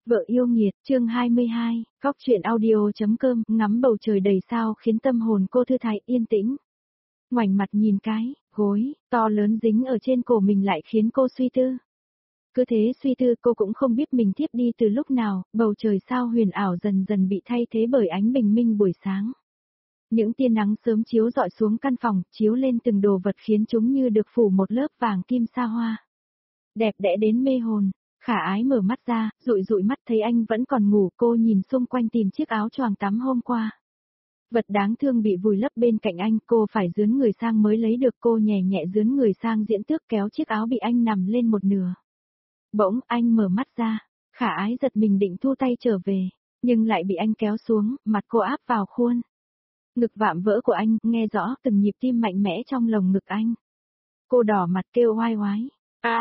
Vợ yêu nghiệt, chương 22, góc chuyện audio.com, ngắm bầu trời đầy sao khiến tâm hồn cô thư thái yên tĩnh. Ngoảnh mặt nhìn cái, gối, to lớn dính ở trên cổ mình lại khiến cô suy tư. Cứ thế suy tư cô cũng không biết mình thiếp đi từ lúc nào, bầu trời sao huyền ảo dần dần bị thay thế bởi ánh bình minh buổi sáng. Những tia nắng sớm chiếu rọi xuống căn phòng, chiếu lên từng đồ vật khiến chúng như được phủ một lớp vàng kim sa hoa. Đẹp đẽ đến mê hồn. Khả Ái mở mắt ra, dụi dụi mắt thấy anh vẫn còn ngủ, cô nhìn xung quanh tìm chiếc áo choàng tắm hôm qua. Vật đáng thương bị vùi lấp bên cạnh anh, cô phải dướn người sang mới lấy được, cô nhẹ nhẹ dướn người sang Diễn Tước kéo chiếc áo bị anh nằm lên một nửa. Bỗng anh mở mắt ra, Khả Ái giật mình định thu tay trở về, nhưng lại bị anh kéo xuống, mặt cô áp vào khuôn. Ngực vạm vỡ của anh, nghe rõ từng nhịp tim mạnh mẽ trong lồng ngực anh. Cô đỏ mặt kêu oai oái,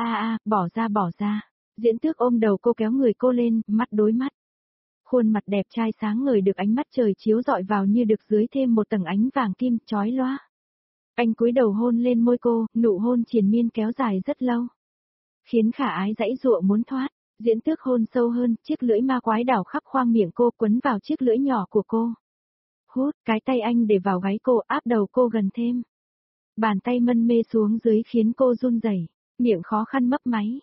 bỏ ra. Diễn Tước ôm đầu cô kéo người cô lên, mắt đối mắt. Khuôn mặt đẹp trai sáng ngời được ánh mắt trời chiếu rọi vào như được dưới thêm một tầng ánh vàng kim chói lóa. Anh cúi đầu hôn lên môi cô, nụ hôn triền miên kéo dài rất lâu. Khiến Khả Ái giãy giụa muốn thoát, Diễn Tước hôn sâu hơn, chiếc lưỡi ma quái đảo khắp khoang miệng cô quấn vào chiếc lưỡi nhỏ của cô. Hút, cái tay anh để vào gáy cô áp đầu cô gần thêm. Bàn tay mân mê xuống dưới khiến cô run rẩy, miệng khó khăn mấp máy.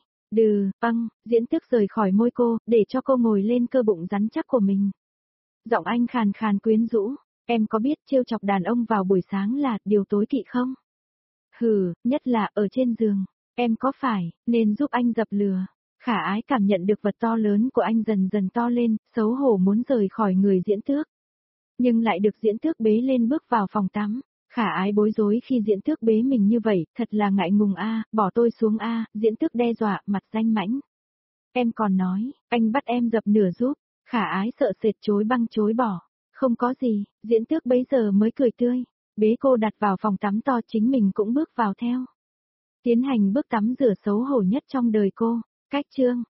Diễn Tước rời khỏi môi cô, để cho cô ngồi lên cơ bụng rắn chắc của mình. Giọng anh khàn khàn quyến rũ, em có biết trêu chọc đàn ông vào buổi sáng là điều tối kỵ không? Hừ, nhất là ở trên giường, em có phải nên giúp anh dập lửa? Khả Ái cảm nhận được vật to lớn của anh dần dần to lên, xấu hổ muốn rời khỏi người Diễn Tước. Nhưng lại được Diễn Tước bế lên bước vào phòng tắm. Khả Ái bối rối khi Diễn Tước bế mình như vậy, thật là ngại ngùng bỏ tôi xuống Diễn Tước đe dọa, mặt danh mãnh. Em còn nói, anh bắt em dập nửa giúp, Khả Ái sợ sệt chối băng chối bỏ. Không có gì, Diễn Tước bấy giờ mới cười tươi, bế cô đặt vào phòng tắm to, chính mình cũng bước vào theo. Tiến hành bước tắm rửa xấu hổ nhất trong đời cô, cách chương.